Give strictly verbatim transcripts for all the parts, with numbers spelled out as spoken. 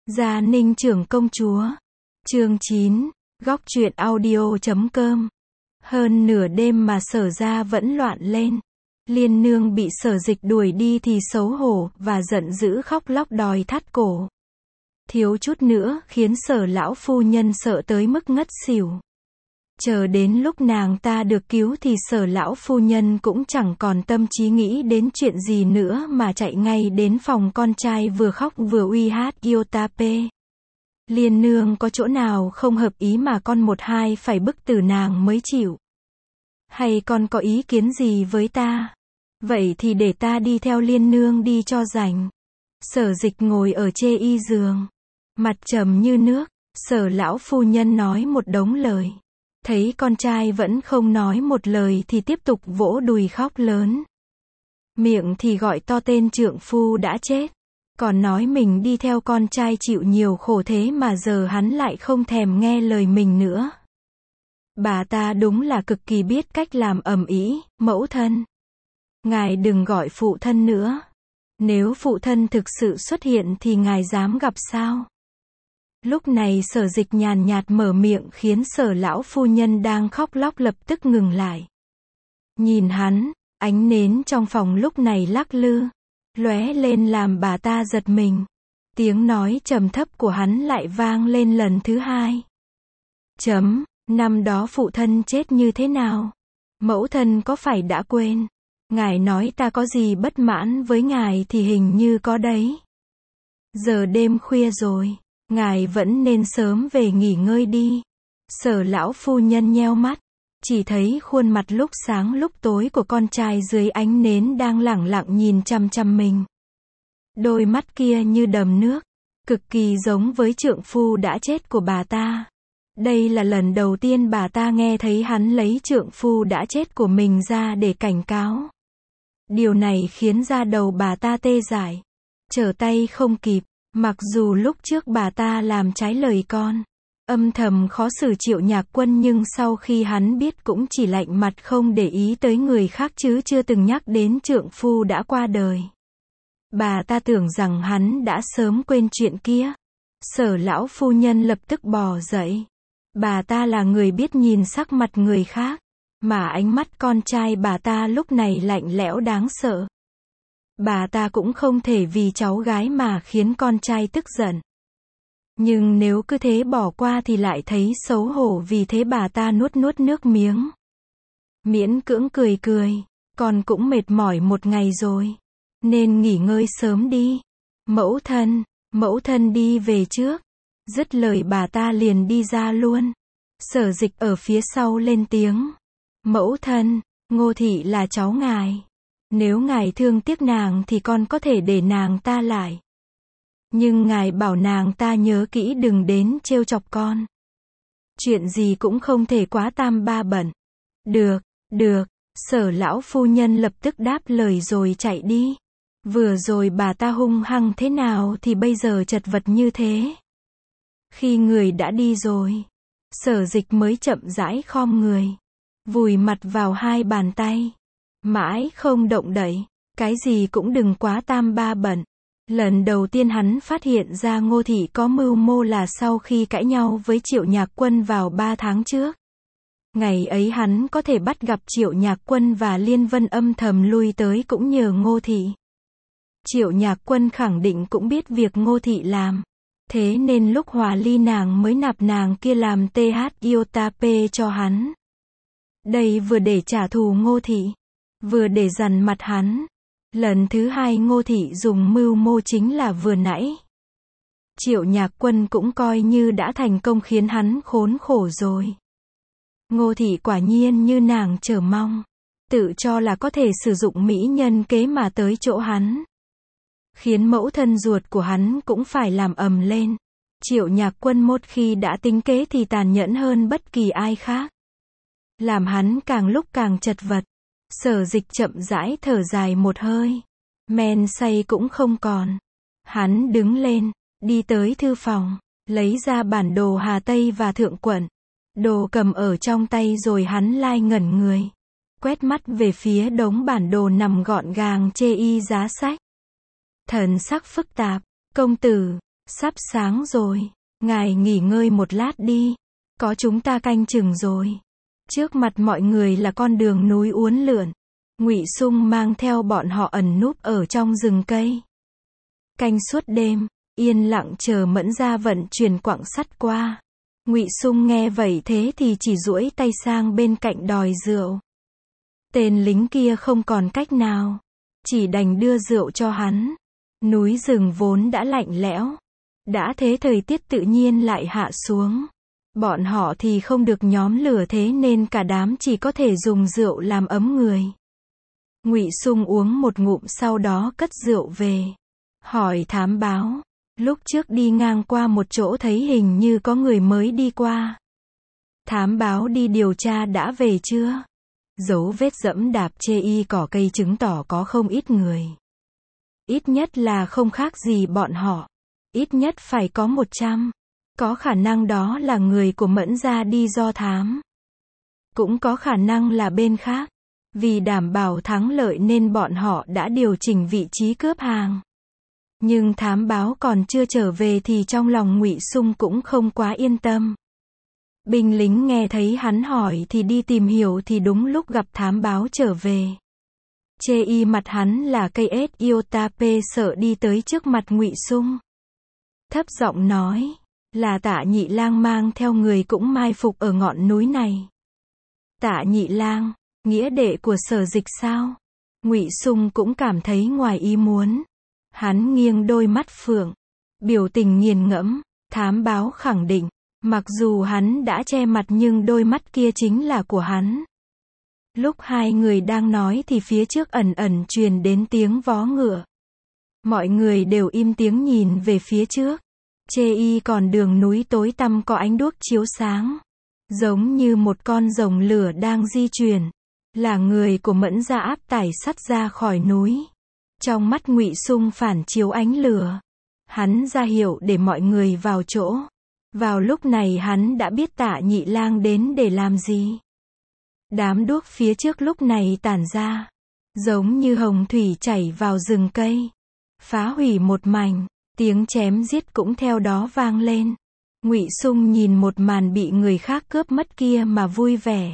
Gia Ninh trưởng công chúa. Chương chín. Góc truyện audio chấm com. Hơn nửa đêm mà Sở gia vẫn loạn lên. Liên nương bị Sở Dịch đuổi đi thì xấu hổ và giận dữ khóc lóc đòi thắt cổ. Thiếu chút nữa khiến Sở lão phu nhân sợ tới mức ngất xỉu. Chờ đến lúc nàng ta được cứu thì Sở lão phu nhân cũng chẳng còn tâm trí nghĩ đến chuyện gì nữa mà chạy ngay đến phòng con trai vừa khóc vừa uy hát Yotape. Liên nương có chỗ nào không hợp ý mà con một hai phải bức tử nàng mới chịu? Hay con có ý kiến gì với ta? Vậy thì để ta đi theo Liên nương đi cho rảnh. Sở Dịch ngồi ở chê y giường, mặt trầm như nước. Sở lão phu nhân nói một đống lời. Thấy con trai vẫn không nói một lời thì tiếp tục vỗ đùi khóc lớn. Miệng thì gọi to tên trượng phu đã chết. Còn nói mình đi theo con trai chịu nhiều khổ thế mà giờ hắn lại không thèm nghe lời mình nữa. Bà ta đúng là cực kỳ biết cách làm ầm ĩ. Mẫu thân, ngài đừng gọi phụ thân nữa. Nếu phụ thân thực sự xuất hiện thì ngài dám gặp sao? Lúc này Sở Dịch nhàn nhạt mở miệng khiến Sở lão phu nhân đang khóc lóc lập tức ngừng lại. Nhìn hắn, ánh nến trong phòng lúc này lắc lư, lóe lên làm bà ta giật mình. Tiếng nói trầm thấp của hắn lại vang lên lần thứ hai. Chấm, năm đó phụ thân chết như thế nào? Mẫu thân có phải đã quên? Ngài nói ta có gì bất mãn với ngài thì hình như có đấy. Giờ đêm khuya rồi, ngài vẫn nên sớm về nghỉ ngơi đi. Sở lão phu nhân nheo mắt, chỉ thấy khuôn mặt lúc sáng lúc tối của con trai dưới ánh nến đang lẳng lặng nhìn chằm chằm mình. Đôi mắt kia như đầm nước, cực kỳ giống với trượng phu đã chết của bà ta. Đây là lần đầu tiên bà ta nghe thấy hắn lấy trượng phu đã chết của mình ra để cảnh cáo. Điều này khiến da đầu bà ta tê dại, trở tay không kịp. Mặc dù lúc trước bà ta làm trái lời con, âm thầm khó xử Triệu Nhạc Quân, nhưng sau khi hắn biết cũng chỉ lạnh mặt không để ý tới người khác chứ chưa từng nhắc đến trượng phu đã qua đời. Bà ta tưởng rằng hắn đã sớm quên chuyện kia. Sở lão phu nhân lập tức bò dậy. Bà ta là người biết nhìn sắc mặt người khác, mà ánh mắt con trai bà ta lúc này lạnh lẽo đáng sợ. Bà ta cũng không thể vì cháu gái mà khiến con trai tức giận. Nhưng nếu cứ thế bỏ qua thì lại thấy xấu hổ, vì thế bà ta nuốt nuốt nước miếng. Miễn cưỡng cười cười, con cũng mệt mỏi một ngày rồi, nên nghỉ ngơi sớm đi. Mẫu thân, mẫu thân đi về trước. Dứt lời bà ta liền đi ra luôn. Sở Dịch ở phía sau lên tiếng. Mẫu thân, Ngô thị là cháu ngài. Nếu ngài thương tiếc nàng thì con có thể để nàng ta lại. Nhưng ngài bảo nàng ta nhớ kỹ đừng đến trêu chọc con. Chuyện gì cũng không thể quá tam ba bận. Được, được. Sở lão phu nhân lập tức đáp lời rồi chạy đi. Vừa rồi bà ta hung hăng thế nào thì bây giờ chật vật như thế. Khi người đã đi rồi, Sở Dịch mới chậm rãi khom người, vùi mặt vào hai bàn tay, mãi không động đậy. Cái gì cũng đừng quá tam ba bận. Lần đầu tiên hắn phát hiện ra Ngô thị có mưu mô là sau khi cãi nhau với Triệu Nhạc Quân vào ba tháng trước. Ngày ấy hắn có thể bắt gặp Triệu Nhạc Quân và Liên Vân âm thầm lui tới cũng nhờ Ngô thị. Triệu Nhạc Quân khẳng định cũng biết việc Ngô thị làm. Thế nên lúc hòa ly nàng mới nạp nàng kia làm tê hát Yotape cho hắn. Đây vừa để trả thù Ngô thị, vừa để dằn mặt hắn. Lần thứ hai Ngô thị dùng mưu mô chính là vừa nãy. Triệu Nhạc Quân cũng coi như đã thành công khiến hắn khốn khổ rồi. Ngô thị quả nhiên như nàng chờ mong, tự cho là có thể sử dụng mỹ nhân kế mà tới chỗ hắn, khiến mẫu thân ruột của hắn cũng phải làm ầm lên. Triệu Nhạc Quân một khi đã tính kế thì tàn nhẫn hơn bất kỳ ai khác, làm hắn càng lúc càng chật vật. Sở Dịch chậm rãi thở dài một hơi, men say cũng không còn. Hắn đứng lên, đi tới thư phòng, lấy ra bản đồ Hà Tây và Thượng Quận. Đồ cầm ở trong tay rồi hắn lai ngẩn người, quét mắt về phía đống bản đồ nằm gọn gàng chê y giá sách. Thần sắc phức tạp. Công tử. Sắp sáng rồi, ngài nghỉ ngơi một lát đi, có chúng ta canh chừng rồi. Trước mặt mọi người là con đường núi uốn lượn. Ngụy Sung mang theo bọn họ ẩn núp ở trong rừng cây. Canh suốt đêm, yên lặng chờ Mẫn Gia vận chuyển quặng sắt qua. Ngụy Sung nghe vậy thế thì chỉ duỗi tay sang bên cạnh đòi rượu. Tên lính kia không còn cách nào, chỉ đành đưa rượu cho hắn. Núi rừng vốn đã lạnh lẽo, đã thế thời tiết tự nhiên lại hạ xuống. Bọn họ thì không được nhóm lửa thế nên cả đám chỉ có thể dùng rượu làm ấm người. Ngụy Sung uống một ngụm sau đó cất rượu về. Hỏi thám báo, lúc trước đi ngang qua một chỗ thấy hình như có người mới đi qua. Thám báo đi điều tra đã về chưa? Dấu vết dẫm đạp chê y cỏ cây chứng tỏ có không ít người. Ít nhất là không khác gì bọn họ. Ít nhất phải có một trăm. Có khả năng đó là người của Mẫn Gia đi do thám. Cũng có khả năng là bên khác. Vì đảm bảo thắng lợi nên bọn họ đã điều chỉnh vị trí cướp hàng. Nhưng thám báo còn chưa trở về thì trong lòng Ngụy Sung cũng không quá yên tâm. Binh lính nghe thấy hắn hỏi thì đi tìm hiểu thì đúng lúc gặp thám báo trở về. Chê y mặt hắn là cây ết Iotape sợ đi tới trước mặt Ngụy Sung. Thấp giọng nói, là Tạ Nhị Lang mang theo người cũng mai phục ở ngọn núi này. Tạ Nhị Lang, nghĩa đệ của Sở Dịch sao? Ngụy Sung cũng cảm thấy ngoài ý muốn. Hắn nghiêng đôi mắt phượng, biểu tình nghiền ngẫm, thám báo khẳng định, mặc dù hắn đã che mặt nhưng đôi mắt kia chính là của hắn. Lúc hai người đang nói thì phía trước ẩn ẩn truyền đến tiếng vó ngựa. Mọi người đều im tiếng nhìn về phía trước. Chê y còn đường núi tối tăm có ánh đuốc chiếu sáng. Giống như một con rồng lửa đang di chuyển. Là người của Mẫn Gia áp tải sắt ra khỏi núi. Trong mắt Ngụy Sung phản chiếu ánh lửa. Hắn ra hiệu để mọi người vào chỗ. Vào lúc này hắn đã biết Tạ Nhị Lang đến để làm gì. Đám đuốc phía trước lúc này tản ra. Giống như hồng thủy chảy vào rừng cây. Phá hủy một mảnh. Tiếng chém giết cũng theo đó vang lên. Ngụy Sung nhìn một màn bị người khác cướp mất kia mà vui vẻ.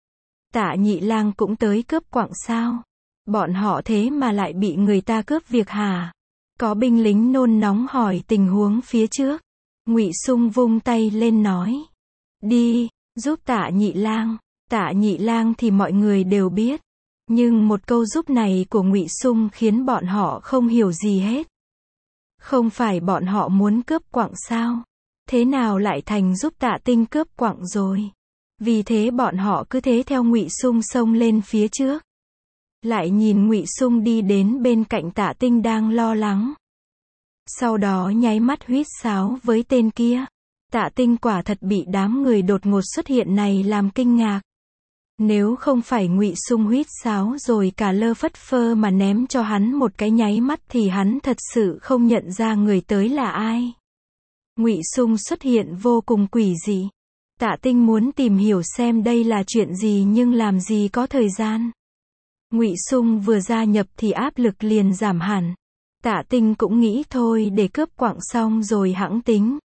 Tạ Nhị Lang cũng tới cướp quặng sao? Bọn họ thế mà lại bị người ta cướp việc hả? Có binh lính nôn nóng hỏi tình huống phía trước. Ngụy Sung vung tay lên nói. Đi, giúp Tạ Nhị Lang. Tạ Nhị Lang thì mọi người đều biết. Nhưng một câu giúp này của Ngụy Sung khiến bọn họ không hiểu gì hết. Không phải bọn họ muốn cướp quặng sao? Thế nào lại thành giúp Tạ Tinh cướp quặng rồi? Vì thế bọn họ cứ thế theo Ngụy Sung xông lên phía trước. Lại nhìn Ngụy Sung đi đến bên cạnh Tạ Tinh đang lo lắng. Sau đó nháy mắt huýt sáo với tên kia. Tạ Tinh quả thật bị đám người đột ngột xuất hiện này làm kinh ngạc. Nếu không phải Ngụy Sung huýt sáo rồi cả lơ phất phơ mà ném cho hắn một cái nháy mắt thì hắn thật sự không nhận ra người tới là ai. Ngụy Sung xuất hiện vô cùng quỷ dị. Tạ Tinh muốn tìm hiểu xem đây là chuyện gì nhưng làm gì có thời gian. Ngụy Sung vừa gia nhập thì áp lực liền giảm hẳn. Tạ Tinh cũng nghĩ thôi để cướp quặng xong rồi hẵng tính.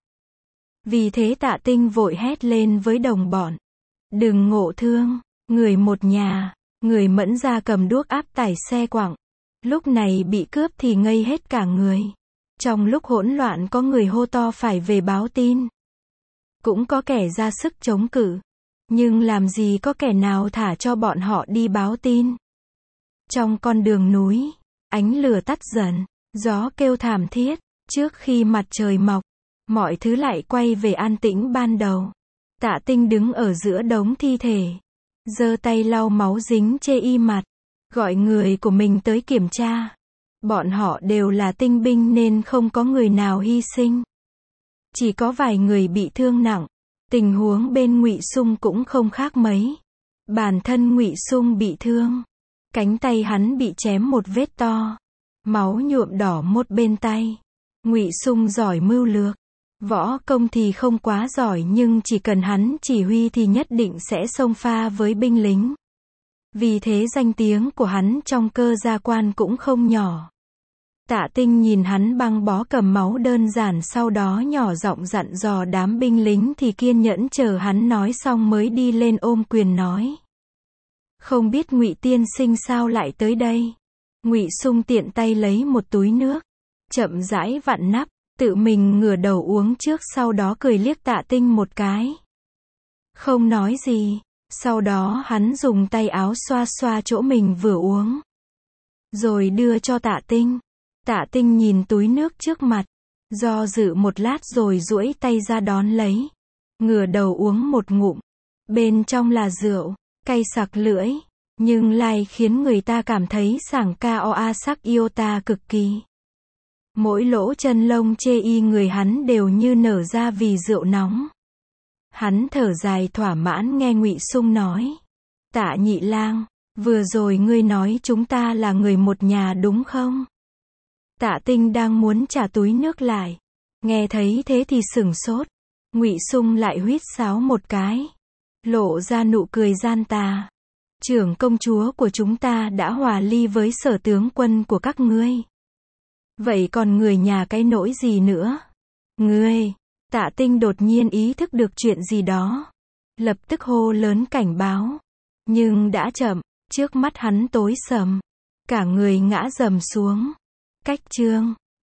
Vì thế Tạ Tinh vội hét lên với đồng bọn. Đừng ngộ thương, người một nhà, người Mẫn Gia cầm đuốc áp tải xe quặng. Lúc này bị cướp thì ngây hết cả người. Trong lúc hỗn loạn có người hô to phải về báo tin. Cũng có kẻ ra sức chống cự. Nhưng làm gì có kẻ nào thả cho bọn họ đi báo tin. Trong con đường núi, ánh lửa tắt dần, gió kêu thảm thiết. Trước khi mặt trời mọc, mọi thứ lại quay về an tĩnh ban đầu. Tạ Tinh đứng ở giữa đống thi thể, giơ tay lau máu dính chê y mặt, gọi người của mình tới kiểm tra. Bọn họ đều là tinh binh nên không có người nào hy sinh. Chỉ có vài người bị thương nặng. Tình huống bên Ngụy Sung cũng không khác mấy. Bản thân Ngụy Sung bị thương. Cánh tay hắn bị chém một vết to. Máu nhuộm đỏ một bên tay. Ngụy Sung giỏi mưu lược. Võ công thì không quá giỏi nhưng chỉ cần hắn chỉ huy thì nhất định sẽ xông pha với binh lính. Vì thế danh tiếng của hắn trong Cơ Gia Quan cũng không nhỏ. Tạ Tinh nhìn hắn băng bó cầm máu đơn giản, sau đó nhỏ giọng dặn dò đám binh lính thì kiên nhẫn chờ hắn nói xong mới đi lên ôm quyền nói. Không biết Ngụy tiên sinh sao lại tới đây? Ngụy Sung tiện tay lấy một túi nước, chậm rãi vặn nắp, tự mình ngửa đầu uống trước, sau đó cười liếc Tạ Tinh một cái. Không nói gì, sau đó hắn dùng tay áo xoa xoa chỗ mình vừa uống, rồi đưa cho Tạ Tinh. Tạ Tinh nhìn túi nước trước mặt, do dự một lát rồi duỗi tay ra đón lấy, ngửa đầu uống một ngụm. Bên trong là rượu, cay sặc lưỡi, nhưng lại khiến người ta cảm thấy sảng cao a sắc yêu ta cực kỳ. Mỗi lỗ chân lông chê y người hắn đều như nở ra vì rượu nóng. Hắn thở dài thỏa mãn nghe Ngụy Sung nói. Tạ nhị lang, vừa rồi ngươi nói chúng ta là người một nhà đúng không? Tạ Tinh đang muốn trả túi nước lại, nghe thấy thế thì sửng sốt. Ngụy Sung lại huýt sáo một cái, lộ ra nụ cười gian tà. Trưởng công chúa của chúng ta đã hòa ly với sở tướng quân của các ngươi. Vậy còn người nhà cái nỗi gì nữa? Ngươi! Tạ Tinh đột nhiên ý thức được chuyện gì đó, lập tức hô lớn cảnh báo. Nhưng đã chậm, trước mắt hắn tối sầm, cả người ngã rầm xuống. Cách chương